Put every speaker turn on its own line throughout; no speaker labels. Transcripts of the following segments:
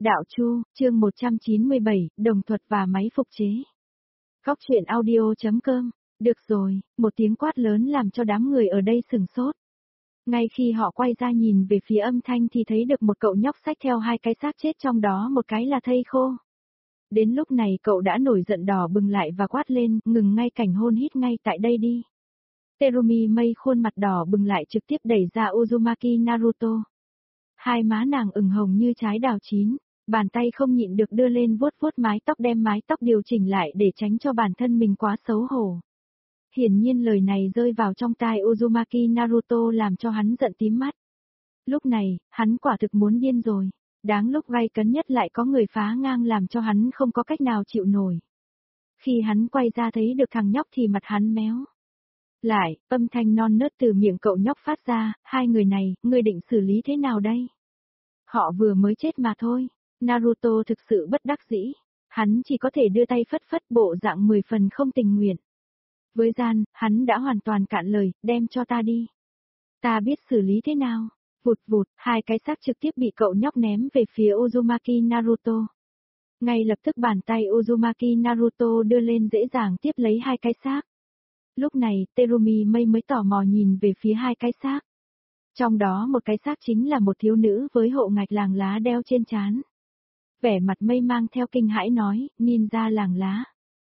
Đạo Chu, chương 197, đồng thuật và máy phục chế. Góc truyện audio.com, được rồi, một tiếng quát lớn làm cho đám người ở đây sửng sốt. Ngay khi họ quay ra nhìn về phía âm thanh thì thấy được một cậu nhóc xách theo hai cái xác chết, trong đó một cái là thây khô. Đến lúc này cậu đã nổi giận đỏ bừng lại và quát lên, ngừng ngay cảnh hôn hít ngay tại đây đi. Terumi Mei khuôn mặt đỏ bừng lại trực tiếp đẩy ra Uzumaki Naruto. Hai má nàng ửng hồng như trái đào chín, bàn tay không nhịn được đưa lên vuốt vuốt mái tóc, đem mái tóc điều chỉnh lại để tránh cho bản thân mình quá xấu hổ. Hiển nhiên lời này rơi vào trong tai Uzumaki Naruto làm cho hắn giận tím mắt. Lúc này, hắn quả thực muốn điên rồi. Đáng lúc gay cấn nhất lại có người phá ngang làm cho hắn không có cách nào chịu nổi. Khi hắn quay ra thấy được thằng nhóc thì mặt hắn méo. Lại, âm thanh non nớt từ miệng cậu nhóc phát ra, hai người này, ngươi định xử lý thế nào đây? Họ vừa mới chết mà thôi. Naruto thực sự bất đắc dĩ. Hắn chỉ có thể đưa tay phất phất, bộ dạng 10 phần không tình nguyện. Với gian, hắn đã hoàn toàn cạn lời, đem cho ta đi. Ta biết xử lý thế nào. Vụt vụt, hai cái xác trực tiếp bị cậu nhóc ném về phía Uzumaki Naruto. Ngay lập tức bàn tay Uzumaki Naruto đưa lên dễ dàng tiếp lấy hai cái xác. Lúc này, Terumi Mei mới tò mò nhìn về phía hai cái xác. Trong đó một cái xác chính là một thiếu nữ với hộ ngạch làng lá đeo trên trán. Vẻ mặt Mei mang theo kinh hãi nói, ninja làng lá.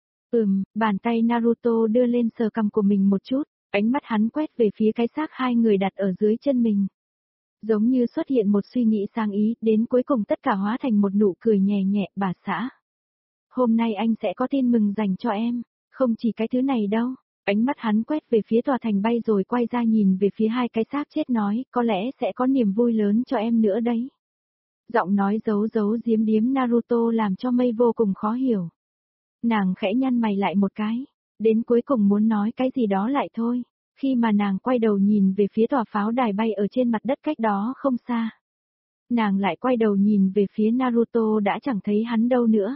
Bàn tay Naruto đưa lên sờ cằm của mình một chút, ánh mắt hắn quét về phía cái xác hai người đặt ở dưới chân mình. Giống như xuất hiện một suy nghĩ sang ý, đến cuối cùng tất cả hóa thành một nụ cười nhẹ nhẹ, bà xã. Hôm nay anh sẽ có tin mừng dành cho em, không chỉ cái thứ này đâu. Ánh mắt hắn quét về phía tòa thành bay rồi quay ra nhìn về phía hai cái xác chết nói, có lẽ sẽ có niềm vui lớn cho em nữa đấy. Giọng nói giấu giấu giếm điếm Naruto làm cho Mei vô cùng khó hiểu. Nàng khẽ nhăn mày lại một cái, đến cuối cùng muốn nói cái gì đó lại thôi, khi mà nàng quay đầu nhìn về phía tòa pháo đài bay ở trên mặt đất cách đó không xa. Nàng lại quay đầu nhìn về phía Naruto đã chẳng thấy hắn đâu nữa.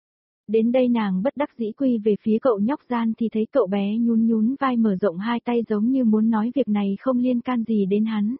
Đến đây nàng bất đắc dĩ quy về phía cậu nhóc gian thì thấy cậu bé nhún nhún vai mở rộng hai tay giống như muốn nói việc này không liên can gì đến hắn.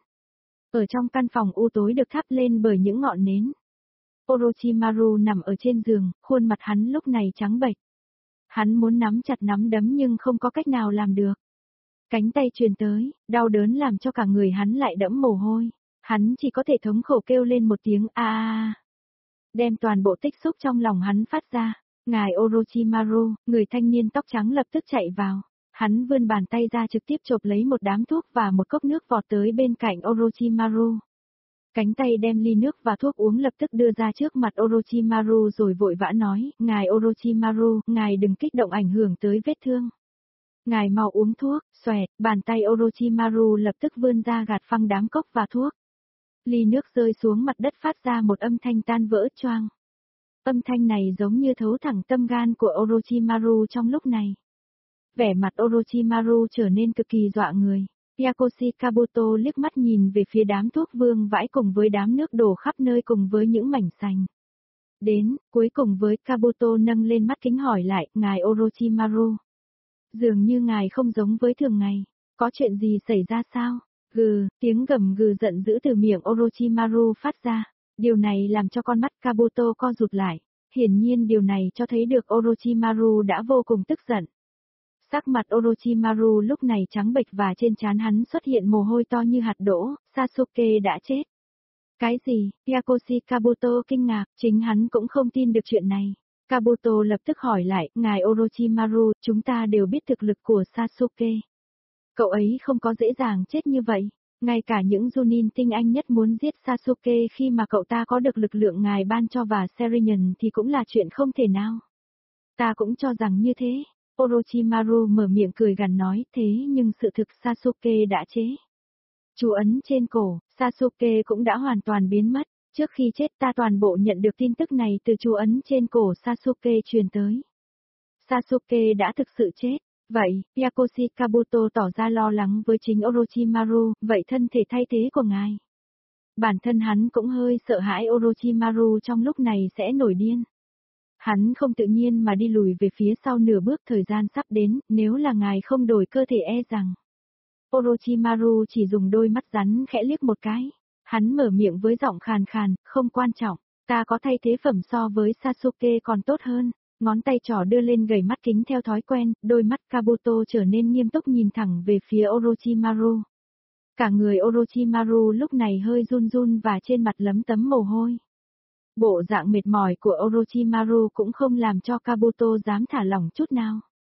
Ở trong căn phòng u tối được thắp lên bởi những ngọn nến. Orochimaru nằm ở trên giường, khuôn mặt hắn lúc này trắng bệch. Hắn muốn nắm chặt nắm đấm nhưng không có cách nào làm được. Cánh tay truyền tới, đau đớn làm cho cả người hắn lại đẫm mồ hôi. Hắn chỉ có thể thống khổ kêu lên một tiếng a. Đem toàn bộ tích xúc trong lòng hắn phát ra. Ngài Orochimaru, người thanh niên tóc trắng lập tức chạy vào. Hắn vươn bàn tay ra trực tiếp chộp lấy một đám thuốc và một cốc nước vọt tới bên cạnh Orochimaru. Cánh tay đem ly nước và thuốc uống lập tức đưa ra trước mặt Orochimaru rồi vội vã nói, ngài Orochimaru, ngài đừng kích động ảnh hưởng tới vết thương. Ngài mau uống thuốc, xoẹt, bàn tay Orochimaru lập tức vươn ra gạt phăng đám cốc và thuốc. Ly nước rơi xuống mặt đất phát ra một âm thanh tan vỡ choang. Âm thanh này giống như thấu thẳng tâm gan của Orochimaru trong lúc này. Vẻ mặt Orochimaru trở nên cực kỳ dọa người. Yakoshi Kabuto liếc mắt nhìn về phía đám thuốc vương vãi cùng với đám nước đổ khắp nơi cùng với những mảnh sành. Đến, cuối cùng với Kabuto nâng lên mắt kính hỏi lại, ngài Orochimaru. Dường như ngài không giống với thường ngày, có chuyện gì xảy ra sao? Gừ, tiếng gầm gừ giận dữ từ miệng Orochimaru phát ra. Điều này làm cho con mắt Kabuto co rụt lại. Hiển nhiên điều này cho thấy được Orochimaru đã vô cùng tức giận. Sắc mặt Orochimaru lúc này trắng bệch và trên trán hắn xuất hiện mồ hôi to như hạt đỗ, Sasuke đã chết. Cái gì? Yakoshi Kabuto kinh ngạc, chính hắn cũng không tin được chuyện này. Kabuto lập tức hỏi lại, ngài Orochimaru, chúng ta đều biết thực lực của Sasuke. Cậu ấy không có dễ dàng chết như vậy. Ngay cả những Chunin tinh anh nhất muốn giết Sasuke khi mà cậu ta có được lực lượng ngài ban cho và Sharingan thì cũng là chuyện không thể nào. Ta cũng cho rằng như thế. Orochimaru mở miệng cười gằn nói, thế nhưng sự thực Sasuke đã chế. Chú ấn trên cổ, Sasuke cũng đã hoàn toàn biến mất. Trước khi chết ta toàn bộ nhận được tin tức này từ chú ấn trên cổ Sasuke truyền tới. Sasuke đã thực sự chết. Vậy, Yakoshi Kabuto tỏ ra lo lắng với chính Orochimaru, vậy thân thể thay thế của ngài. Bản thân hắn cũng hơi sợ hãi Orochimaru trong lúc này sẽ nổi điên. Hắn không tự nhiên mà đi lùi về phía sau nửa bước, thời gian sắp đến, nếu là ngài không đổi cơ thể e rằng. Orochimaru chỉ dùng đôi mắt rắn khẽ liếc một cái. Hắn mở miệng với giọng khàn khàn, không quan trọng, Ta có thay thế phẩm so với Sasuke còn tốt hơn. Ngón tay trỏ đưa lên gầy mắt kính theo thói quen, đôi mắt Kabuto trở nên nghiêm túc nhìn thẳng về phía Orochimaru. Cả người Orochimaru lúc này hơi run run và trên mặt lấm tấm mồ hôi. Bộ dạng mệt mỏi của Orochimaru cũng không làm cho Kabuto dám thả lỏng chút nào.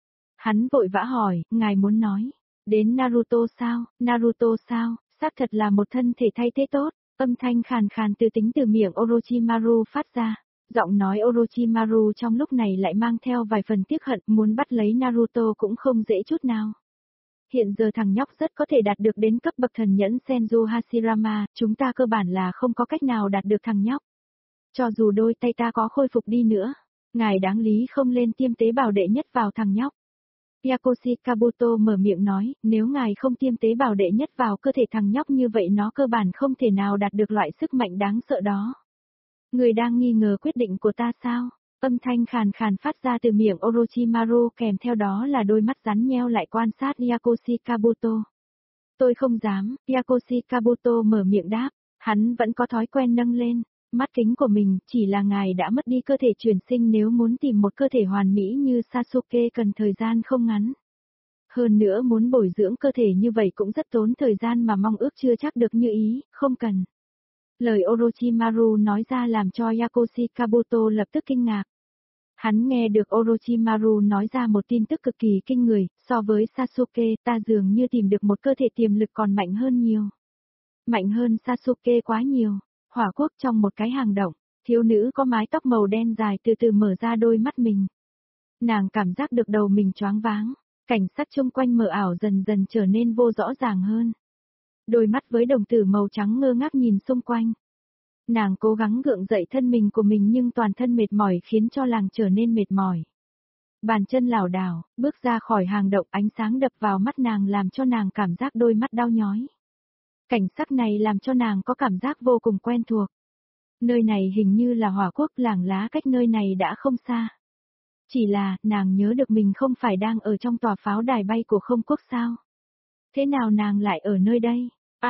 Hắn vội vã hỏi, ngài muốn nói, đến Naruto sao, Naruto sao, xác thật là một thân thể thay thế tốt, âm thanh khàn khàn từ tính từ miệng Orochimaru phát ra. Giọng nói Orochimaru trong lúc này lại mang theo vài phần tiếc hận, muốn bắt lấy Naruto cũng không dễ chút nào. Hiện giờ thằng nhóc rất có thể đạt được đến cấp bậc thần nhẫn Senju Hashirama, chúng ta cơ bản là không có cách nào đạt được thằng nhóc. Cho dù đôi tay ta có khôi phục đi nữa, ngài đáng lý không lên tiêm tế bào đệ nhất vào thằng nhóc. Yakoshi Kabuto mở miệng nói, nếu ngài không tiêm tế bào đệ nhất vào cơ thể thằng nhóc như vậy nó cơ bản không thể nào đạt được loại sức mạnh đáng sợ đó. Người đang nghi ngờ quyết định của ta sao? Âm thanh khàn khàn phát ra từ miệng Orochimaru kèm theo đó là đôi mắt rắn nheo lại quan sát Yakoshi Kabuto. Tôi không dám, Yakoshi Kabuto mở miệng đáp, hắn vẫn có thói quen nâng lên. Mắt kính của mình, chỉ là ngài đã mất đi cơ thể chuyển sinh nếu muốn tìm một cơ thể hoàn mỹ như Sasuke cần thời gian không ngắn. Hơn nữa muốn bồi dưỡng cơ thể như vậy cũng rất tốn thời gian mà mong ước chưa chắc được như ý, không cần. Lời Orochimaru nói ra làm cho Yakoshi Kabuto lập tức kinh ngạc. Hắn nghe được Orochimaru nói ra một tin tức cực kỳ kinh người, so với Sasuke ta dường như tìm được một cơ thể tiềm lực còn mạnh hơn nhiều. Mạnh hơn Sasuke quá nhiều. Hỏa quốc trong một cái hang động, thiếu nữ có mái tóc màu đen dài từ từ mở ra đôi mắt mình. Nàng cảm giác được đầu mình choáng váng, cảnh sắc xung quanh mờ ảo dần dần trở nên vô rõ ràng hơn. Đôi mắt với đồng tử màu trắng ngơ ngác nhìn xung quanh. Nàng cố gắng gượng dậy thân mình của mình nhưng toàn thân mệt mỏi khiến cho nàng trở nên mệt mỏi. Bàn chân lảo đảo, bước ra khỏi hang động ánh sáng đập vào mắt nàng làm cho nàng cảm giác đôi mắt đau nhói. Cảnh sắc này làm cho nàng có cảm giác vô cùng quen thuộc. Nơi này hình như là Hỏa quốc, làng lá cách nơi này đã không xa. Chỉ là, nàng nhớ được mình không phải đang ở trong tòa pháo đài bay của không quốc sao. Thế nào nàng lại ở nơi đây?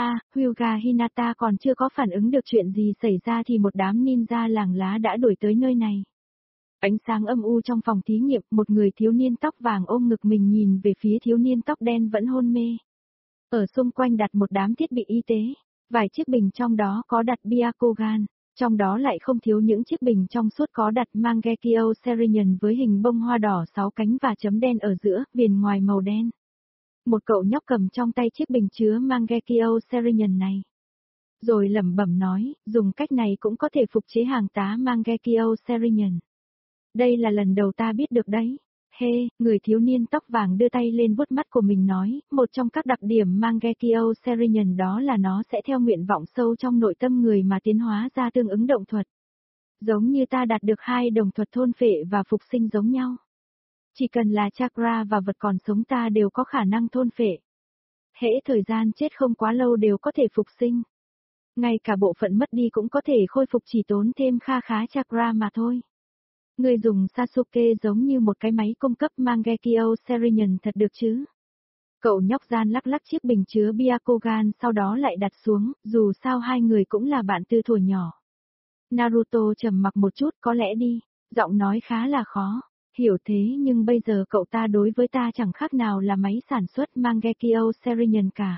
Hyuga Hinata còn chưa có phản ứng được chuyện gì xảy ra thì một đám ninja làng lá đã đuổi tới nơi này. Ánh sáng âm u trong phòng thí nghiệm, một người thiếu niên tóc vàng ôm ngực mình nhìn về phía thiếu niên tóc đen vẫn hôn mê. Ở xung quanh đặt một đám thiết bị y tế, vài chiếc bình trong đó có đặt Byakugan, trong đó lại không thiếu những chiếc bình trong suốt có đặt Mangekyo Serenion với hình bông hoa đỏ 6 cánh và chấm đen ở giữa, viền ngoài màu đen. Một cậu nhóc cầm trong tay chiếc bình chứa Mangekyo Serenion này. Rồi lẩm bẩm nói, dùng cách này cũng có thể phục chế hàng tá Mangekyo Serenion. Đây là lần đầu ta biết được đấy. Người thiếu niên tóc vàng đưa tay lên vuốt mắt của mình nói, một trong các đặc điểm Mangekyo Serenion đó là nó sẽ theo nguyện vọng sâu trong nội tâm người mà tiến hóa ra tương ứng động thuật. Giống như ta đạt được 2 đồng thuật thôn phệ và phục sinh giống nhau. Chỉ cần là chakra và vật còn sống ta đều có khả năng thôn phệ. Hễ thời gian chết không quá lâu đều có thể phục sinh. Ngay cả bộ phận mất đi cũng có thể khôi phục chỉ tốn thêm kha khá chakra mà thôi. Người dùng Sasuke giống như một cái máy cung cấp Mangekyo Serenion thật được chứ? Cậu nhóc gian lắc lắc chiếc bình chứa Byakugan sau đó lại đặt xuống, dù sao hai người cũng là bạn từ thuở nhỏ. Naruto trầm mặc một chút, có lẽ đi, giọng nói khá là khó, hiểu thế nhưng bây giờ cậu ta đối với ta chẳng khác nào là máy sản xuất Mangekyo Serenion cả.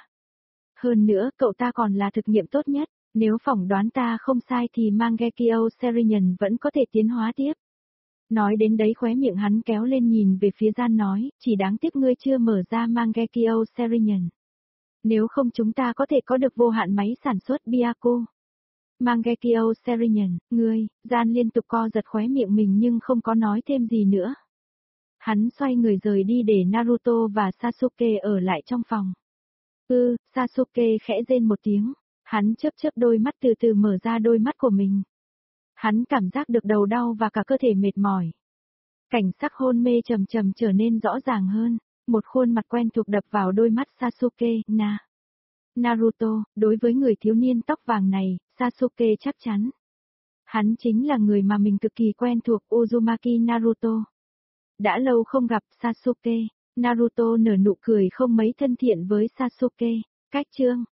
Hơn nữa cậu ta còn là thực nghiệm tốt nhất, nếu phỏng đoán ta không sai thì Mangekyo Serenion vẫn có thể tiến hóa tiếp. Nói đến đấy khóe miệng hắn kéo lên nhìn về phía gian nói, chỉ đáng tiếc ngươi chưa mở ra Mangekyo Serenion. Nếu không chúng ta có thể có được vô hạn máy sản xuất Byaku. Mangekyo Serenion, ngươi, gian liên tục co giật khóe miệng mình nhưng không có nói thêm gì nữa. Hắn xoay người rời đi để Naruto và Sasuke ở lại trong phòng. Sasuke khẽ rên một tiếng, hắn chớp chớp đôi mắt từ từ mở ra đôi mắt của mình. Hắn cảm giác được đầu đau và cả cơ thể mệt mỏi. Cảnh sắc hôn mê trầm trầm trở nên rõ ràng hơn, một khuôn mặt quen thuộc đập vào đôi mắt Sasuke, Naruto, đối với người thiếu niên tóc vàng này, Sasuke chắc chắn. Hắn chính là người mà mình cực kỳ quen thuộc, Uzumaki Naruto. Đã lâu không gặp Sasuke, Naruto nở nụ cười không mấy thân thiện với Sasuke, cách chương.